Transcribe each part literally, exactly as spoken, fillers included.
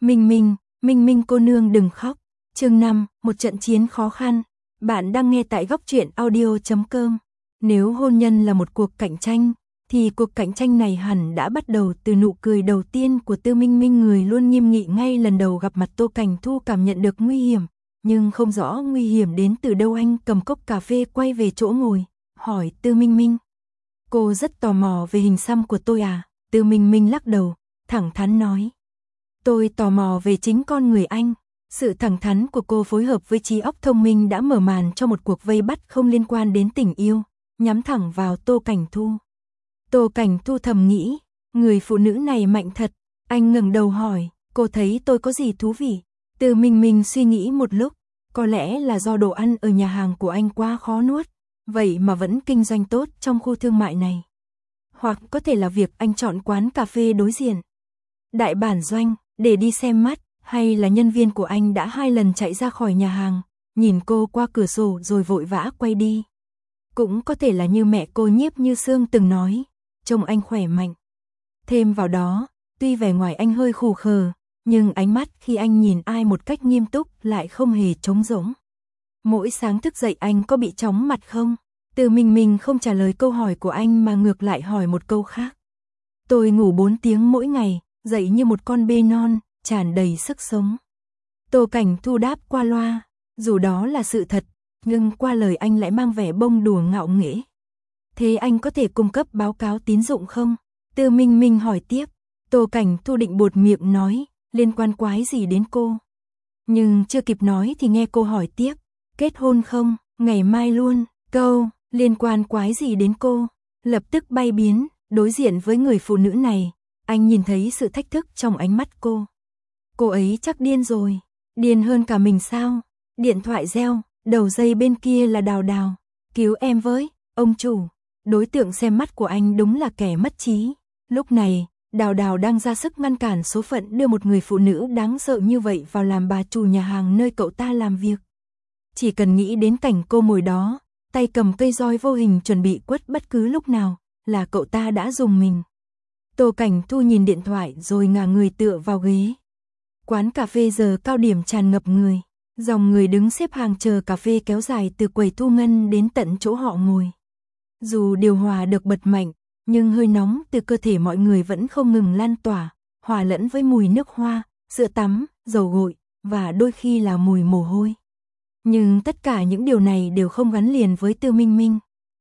Minh Minh, Minh Minh cô nương đừng khóc. Chương năm, một trận chiến khó khăn. Bạn đang nghe tại góc truyện audio chấm com. Nếu hôn nhân là một cuộc cạnh tranh, thì cuộc cạnh tranh này hẳn đã bắt đầu từ nụ cười đầu tiên của Tư Minh Minh. Người luôn nghiêm nghị ngay lần đầu gặp mặt Tô Cảnh Thu cảm nhận được nguy hiểm, nhưng không rõ nguy hiểm đến từ đâu. Anh cầm cốc cà phê quay về chỗ ngồi, hỏi Tư Minh Minh. Cô rất tò mò về hình xăm của tôi à? Tư Minh Minh lắc đầu, thẳng thắn nói. Tôi tò mò về chính con người anh. Sự thẳng thắn của cô phối hợp với trí óc thông minh đã mở màn cho một cuộc vây bắt không liên quan đến tình yêu, nhắm thẳng vào Tô Cảnh Thu. Tô Cảnh Thu thầm nghĩ, người phụ nữ này mạnh thật. Anh ngẩng đầu hỏi, cô thấy tôi có gì thú vị? Tư Minh Minh suy nghĩ một lúc, có lẽ là do đồ ăn ở nhà hàng của anh quá khó nuốt, vậy mà vẫn kinh doanh tốt trong khu thương mại này. Hoặc có thể là việc anh chọn quán cà phê đối diện Đại Bản Doanh để đi xem mắt, hay là nhân viên của anh đã hai lần chạy ra khỏi nhà hàng, nhìn cô qua cửa sổ rồi vội vã quay đi. Cũng có thể là như mẹ cô Nhiếp Như Sương từng nói, trông anh khỏe mạnh. Thêm vào đó, tuy vẻ ngoài anh hơi khù khờ, nhưng ánh mắt khi anh nhìn ai một cách nghiêm túc lại không hề trống rỗng. Mỗi sáng thức dậy anh có bị chóng mặt không? Tư Minh Minh không trả lời câu hỏi của anh mà ngược lại hỏi một câu khác. Tôi ngủ bốn tiếng mỗi ngày, dậy như một con bê non, tràn đầy sức sống. Tô Cảnh Thu đáp qua loa, dù đó là sự thật, nhưng qua lời anh lại mang vẻ bông đùa ngạo nghễ. Thế anh có thể cung cấp báo cáo tín dụng không? Tư Minh Minh hỏi tiếp. Tô Cảnh Thu định buột miệng nói, liên quan quái gì đến cô? Nhưng chưa kịp nói thì nghe cô hỏi tiếp, kết hôn không? Ngày mai luôn. Câu, liên quan quái gì đến cô? Lập tức bay biến, đối diện với người phụ nữ này, anh nhìn thấy sự thách thức trong ánh mắt cô. Cô ấy chắc điên rồi, điên hơn cả mình sao? Điện thoại reo, đầu dây bên kia là Đào Đào. Cứu em với, ông chủ. Đối tượng xem mắt của anh đúng là kẻ mất trí. Lúc này, Đào Đào đang ra sức ngăn cản số phận đưa một người phụ nữ đáng sợ như vậy vào làm bà chủ nhà hàng nơi cậu ta làm việc. Chỉ cần nghĩ đến cảnh cô ngồi đó, tay cầm cây roi vô hình chuẩn bị quất bất cứ lúc nào, là cậu ta đã dùng mình. Tô Cảnh Thu nhìn điện thoại rồi ngả người tựa vào ghế. Quán cà phê giờ cao điểm tràn ngập người, dòng người đứng xếp hàng chờ cà phê kéo dài từ quầy thu ngân đến tận chỗ họ ngồi. Dù điều hòa được bật mạnh, nhưng hơi nóng từ cơ thể mọi người vẫn không ngừng lan tỏa, hòa lẫn với mùi nước hoa, sữa tắm, dầu gội, và đôi khi là mùi mồ hôi. Nhưng tất cả những điều này đều không gắn liền với Tư Minh Minh.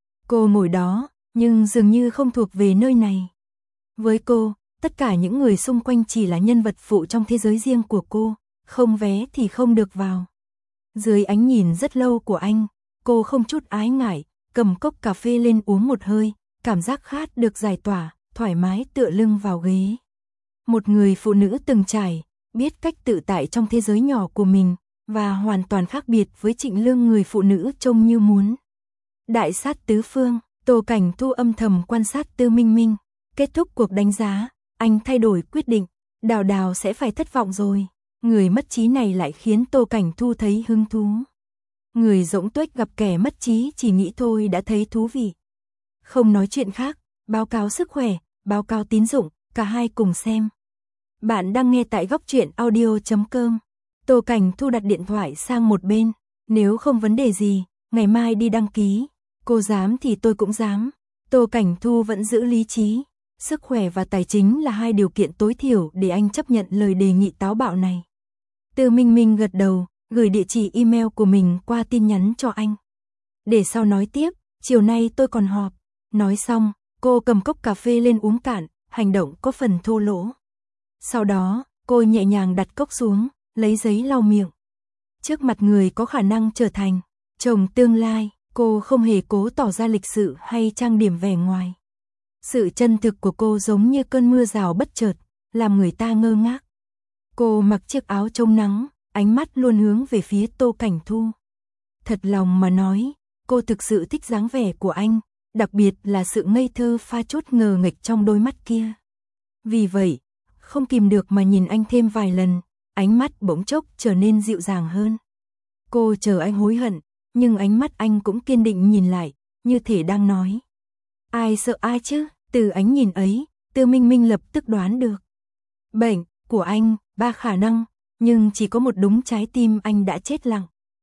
Cô ngồi đó, nhưng dường như không thuộc về nơi này. Với cô, tất cả những người xung quanh chỉ là nhân vật phụ trong thế giới riêng của cô, không vé thì không được vào. Dưới ánh nhìn rất lâu của anh, cô không chút ái ngại, cầm cốc cà phê lên uống một hơi, cảm giác khát được giải tỏa, thoải mái tựa lưng vào ghế. Một người phụ nữ từng trải, biết cách tự tại trong thế giới nhỏ của mình, và hoàn toàn khác biệt với Trịnh Lương, người phụ nữ trông như muốn đại sát tứ phương. Tô Cảnh Thu âm thầm quan sát Tư Minh Minh. Kết thúc cuộc đánh giá, anh thay đổi quyết định, Đào Đào sẽ phải thất vọng rồi. Người mất trí này lại khiến Tô Cảnh Thu thấy hứng thú. Người rỗng tuếch gặp kẻ mất trí chỉ nghĩ thôi đã thấy thú vị. Không nói chuyện khác, báo cáo sức khỏe, báo cáo tín dụng, cả hai cùng xem. Bạn đang nghe tại góc truyện audio chấm com. Tô Cảnh Thu đặt điện thoại sang một bên. Nếu không vấn đề gì, ngày mai đi đăng ký. Cô dám thì tôi cũng dám. Tô Cảnh Thu vẫn giữ lý trí. Sức khỏe và tài chính là hai điều kiện tối thiểu để anh chấp nhận lời đề nghị táo bạo này. Tư Minh Minh gật đầu, gửi địa chỉ email của mình qua tin nhắn cho anh. Để sau nói tiếp, chiều nay tôi còn họp. Nói xong, cô cầm cốc cà phê lên uống cạn, hành động có phần thô lỗ. Sau đó, cô nhẹ nhàng đặt cốc xuống, lấy giấy lau miệng. Trước mặt người có khả năng trở thành chồng tương lai, cô không hề cố tỏ ra lịch sự hay trang điểm vẻ ngoài. Sự chân thực của cô giống như cơn mưa rào bất chợt, làm người ta ngơ ngác. Cô mặc chiếc áo chống nắng, ánh mắt luôn hướng về phía Tô Cảnh Thu. Thật lòng mà nói, cô thực sự thích dáng vẻ của anh, đặc biệt là sự ngây thơ pha chút ngờ nghệch trong đôi mắt kia. Vì vậy, không kìm được mà nhìn anh thêm vài lần, ánh mắt bỗng chốc trở nên dịu dàng hơn. Cô chờ anh hối hận, nhưng ánh mắt anh cũng kiên định nhìn lại, như thể đang nói. Ai sợ ai chứ? Từ ánh nhìn ấy, Tư Minh Minh lập tức đoán được. Bệnh của anh ba khả năng, nhưng chỉ có một đúng, trái tim anh đã chết lặng.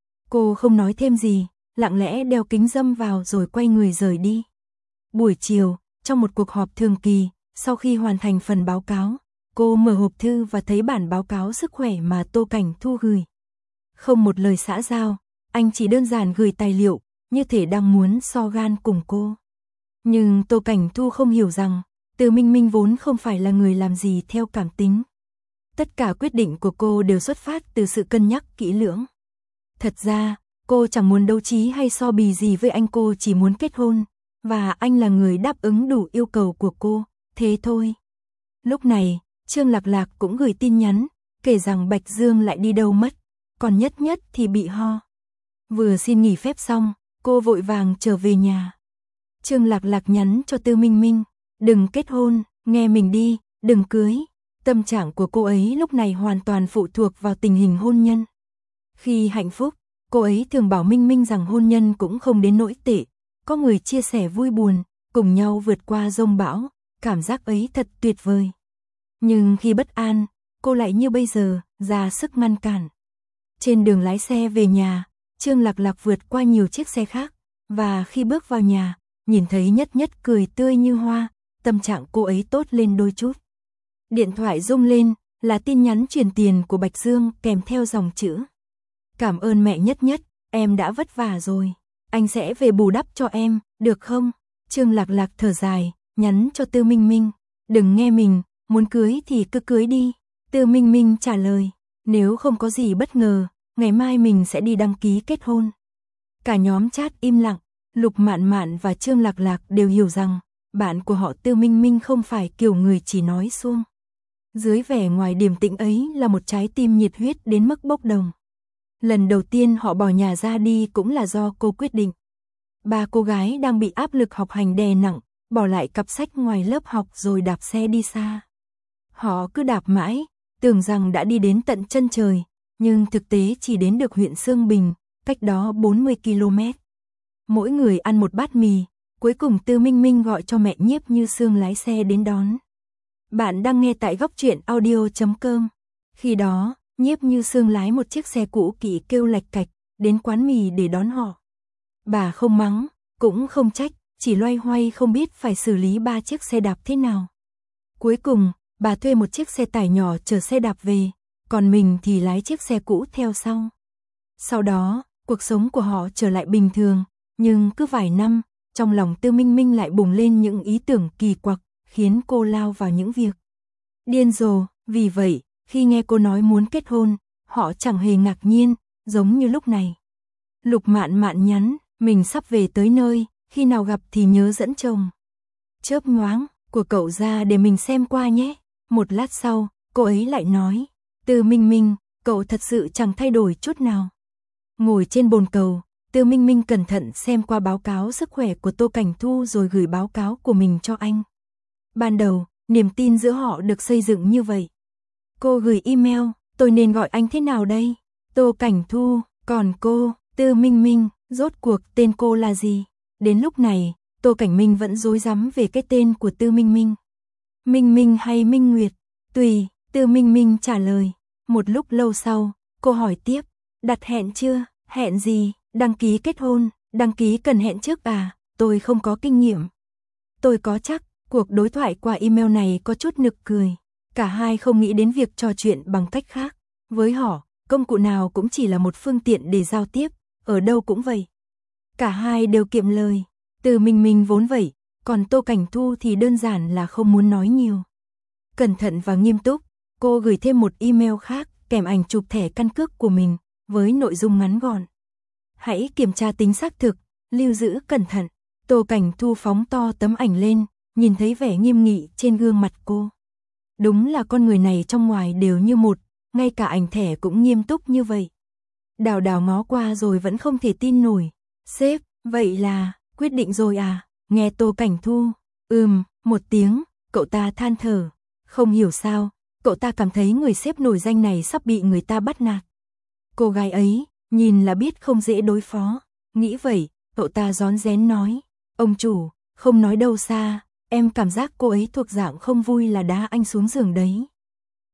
Cô không nói thêm gì, lặng lẽ đeo kính râm vào rồi quay người rời đi. Buổi chiều, trong một cuộc họp thường kỳ, sau khi hoàn thành phần báo cáo, cô mở hộp thư và thấy bản báo cáo sức khỏe mà Tô Cảnh Thu gửi. Không một lời xã giao, anh chỉ đơn giản gửi tài liệu, như thể đang muốn so gan cùng cô. Nhưng Tô Cảnh Thu không hiểu rằng, Từ Minh Minh vốn không phải là người làm gì theo cảm tính. Tất cả quyết định của cô đều xuất phát từ sự cân nhắc kỹ lưỡng. Thật ra, cô chẳng muốn đấu trí hay so bì gì với anh, cô chỉ muốn kết hôn, và anh là người đáp ứng đủ yêu cầu của cô, thế thôi. Lúc này, Trương Lạc Lạc cũng gửi tin nhắn, kể rằng Bạch Dương lại đi đâu mất, còn Nhất Nhất thì bị ho. Vừa xin nghỉ phép xong, cô vội vàng trở về nhà. Trương Lạc Lạc nhắn cho Tư Minh Minh, đừng kết hôn, nghe mình đi, đừng cưới. Tâm trạng của cô ấy lúc này hoàn toàn phụ thuộc vào tình hình hôn nhân. Khi hạnh phúc, cô ấy thường bảo Minh Minh rằng hôn nhân cũng không đến nỗi tệ, có người chia sẻ vui buồn, cùng nhau vượt qua dông bão, cảm giác ấy thật tuyệt vời. Nhưng khi bất an, cô lại như bây giờ, ra sức ngăn cản. Trên đường lái xe về nhà, Trương Lạc Lạc vượt qua nhiều chiếc xe khác, và khi bước vào nhà, nhìn thấy Nhất Nhất cười tươi như hoa, tâm trạng cô ấy tốt lên đôi chút. Điện thoại rung lên, là tin nhắn chuyển tiền của Bạch Dương kèm theo dòng chữ: cảm ơn mẹ Nhất Nhất, em đã vất vả rồi, anh sẽ về bù đắp cho em, được không? Trương Lạc Lạc thở dài, nhắn cho Tư Minh Minh, đừng nghe mình, muốn cưới thì cứ cưới đi. Tư Minh Minh trả lời, nếu không có gì bất ngờ, ngày mai mình sẽ đi đăng ký kết hôn. Cả nhóm chat im lặng, Lục Mạn Mạn và Trương Lạc Lạc đều hiểu rằng, bạn của họ Tư Minh Minh không phải kiểu người chỉ nói suông. Dưới vẻ ngoài điềm tĩnh ấy là một trái tim nhiệt huyết đến mức bốc đồng. Lần đầu tiên họ bỏ nhà ra đi cũng là do cô quyết định. Ba cô gái đang bị áp lực học hành đè nặng, bỏ lại cặp sách ngoài lớp học rồi đạp xe đi xa. Họ cứ đạp mãi, tưởng rằng đã đi đến tận chân trời, nhưng thực tế chỉ đến được huyện Sương Bình, cách đó bốn mươi ki lô mét. Mỗi người ăn một bát mì, cuối cùng Tư Minh Minh gọi cho mẹ Nhiếp Như Sương lái xe đến đón. Bạn đang nghe tại góc truyện audio chấm com. Khi đó, Nhiếp Như Sương lái một chiếc xe cũ kỹ kêu lạch cạch, đến quán mì để đón họ. Bà không mắng, cũng không trách, chỉ loay hoay không biết phải xử lý ba chiếc xe đạp thế nào. Cuối cùng, bà thuê một chiếc xe tải nhỏ chở xe đạp về, còn mình thì lái chiếc xe cũ theo sau. Sau đó, cuộc sống của họ trở lại bình thường, nhưng cứ vài năm, trong lòng Tư Minh Minh lại bùng lên những ý tưởng kỳ quặc, khiến cô lao vào những việc điên rồ. Vì vậy, khi nghe cô nói muốn kết hôn, họ chẳng hề ngạc nhiên, giống như lúc này. Lục Mạn Mạn nhắn, mình sắp về tới nơi, khi nào gặp thì nhớ dẫn chồng. Chớp nhoáng, của cậu ra để mình xem qua nhé. Một lát sau, cô ấy lại nói, Tư Minh Minh, cậu thật sự chẳng thay đổi chút nào. Ngồi trên bồn cầu, Tư Minh Minh cẩn thận xem qua báo cáo sức khỏe của Tô Cảnh Thu rồi gửi báo cáo của mình cho anh. Ban đầu, niềm tin giữa họ được xây dựng như vậy. Cô gửi email, tôi nên gọi anh thế nào đây? Tô Cảnh Thu, còn cô, Tư Minh Minh, rốt cuộc tên cô là gì? Đến lúc này, Tô Cảnh Minh vẫn rối rắm về cái tên của Tư Minh Minh. Minh Minh hay Minh Nguyệt? Tùy, Tư Minh Minh trả lời. Một lúc lâu sau, cô hỏi tiếp, đặt hẹn chưa? Hẹn gì? Đăng ký kết hôn, đăng ký cần hẹn trước à? Tôi không có kinh nghiệm. Tôi có chắc. Cuộc đối thoại qua email này có chút nực cười. Cả hai không nghĩ đến việc trò chuyện bằng cách khác. Với họ, công cụ nào cũng chỉ là một phương tiện để giao tiếp, ở đâu cũng vậy. Cả hai đều kiệm lời. Từ Minh Minh vốn vậy, còn Tô Cảnh Thu thì đơn giản là không muốn nói nhiều. Cẩn thận và nghiêm túc, cô gửi thêm một email khác kèm ảnh chụp thẻ căn cước của mình, với nội dung ngắn gọn. Hãy kiểm tra tính xác thực, lưu giữ cẩn thận. Tô Cảnh Thu phóng to tấm ảnh lên, nhìn thấy vẻ nghiêm nghị trên gương mặt cô. Đúng là con người này trong ngoài đều như một, ngay cả ảnh thẻ cũng nghiêm túc như vậy. Đào Đào ngó qua rồi vẫn không thể tin nổi. Sếp, vậy là, quyết định rồi à? Nghe Tô Cảnh Thu, ừm, một tiếng, cậu ta than thở. Không hiểu sao, cậu ta cảm thấy người sếp nổi danh này sắp bị người ta bắt nạt. Cô gái ấy, nhìn là biết không dễ đối phó. Nghĩ vậy, cậu ta rón rén nói, ông chủ, không nói đâu xa, em cảm giác cô ấy thuộc dạng không vui là đá anh xuống giường đấy.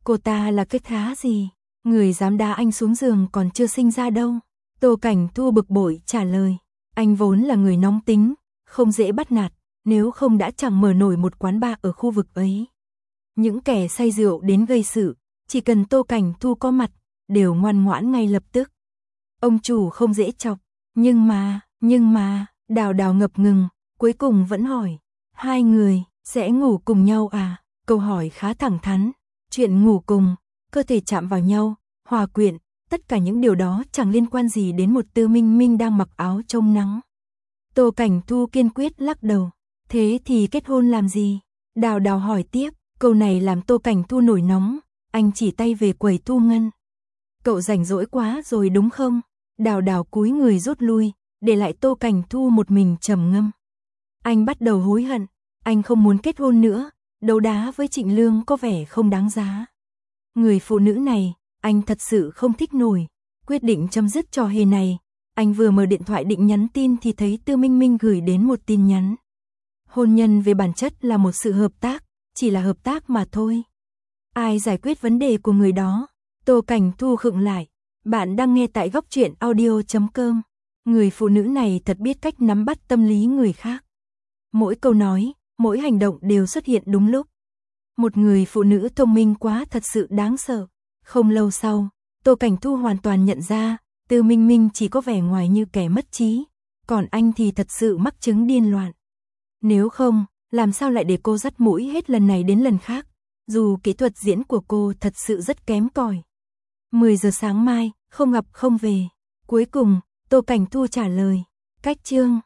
Cô ta là cái thá gì? Người dám đá anh xuống giường còn chưa sinh ra đâu. Tô Cảnh Thu bực bội trả lời. Anh vốn là người nóng tính, không dễ bắt nạt, nếu không đã chẳng mở nổi một quán bar ở khu vực ấy. Những kẻ say rượu đến gây sự, chỉ cần Tô Cảnh Thu có mặt, đều ngoan ngoãn ngay lập tức. Ông chủ không dễ chọc, nhưng mà, nhưng mà, Đào Đào ngập ngừng, cuối cùng vẫn hỏi. Hai người, sẽ ngủ cùng nhau à? Câu hỏi khá thẳng thắn. Chuyện ngủ cùng, cơ thể chạm vào nhau, hòa quyện, tất cả những điều đó chẳng liên quan gì đến một Tư Minh Minh đang mặc áo trông nắng. Tô Cảnh Thu kiên quyết lắc đầu. Thế thì kết hôn làm gì? Đào Đào hỏi tiếp, câu này làm Tô Cảnh Thu nổi nóng, anh chỉ tay về quầy thu ngân. Cậu rảnh rỗi quá rồi đúng không? Đào Đào cúi người rút lui, để lại Tô Cảnh Thu một mình trầm ngâm. Anh bắt đầu hối hận, anh không muốn kết hôn nữa, đấu đá với Trịnh Lương có vẻ không đáng giá. Người phụ nữ này, anh thật sự không thích nổi, quyết định chấm dứt trò hề này. Anh vừa mở điện thoại định nhắn tin thì thấy Tư Minh Minh gửi đến một tin nhắn. Hôn nhân về bản chất là một sự hợp tác, chỉ là hợp tác mà thôi. Ai giải quyết vấn đề của người đó? Tô Cảnh Thu khựng lại. Bạn đang nghe tại góc truyện audio chấm com. Người phụ nữ này thật biết cách nắm bắt tâm lý người khác. Mỗi câu nói, mỗi hành động đều xuất hiện đúng lúc. Một người phụ nữ thông minh quá thật sự đáng sợ. Không lâu sau, Tô Cảnh Thu hoàn toàn nhận ra, Tư Minh Minh chỉ có vẻ ngoài như kẻ mất trí, còn anh thì thật sự mắc chứng điên loạn. Nếu không, làm sao lại để cô dắt mũi hết lần này đến lần khác, dù kỹ thuật diễn của cô thật sự rất kém cỏi. mười giờ sáng mai, không gặp không về. Cuối cùng, Tô Cảnh Thu trả lời. Cách chương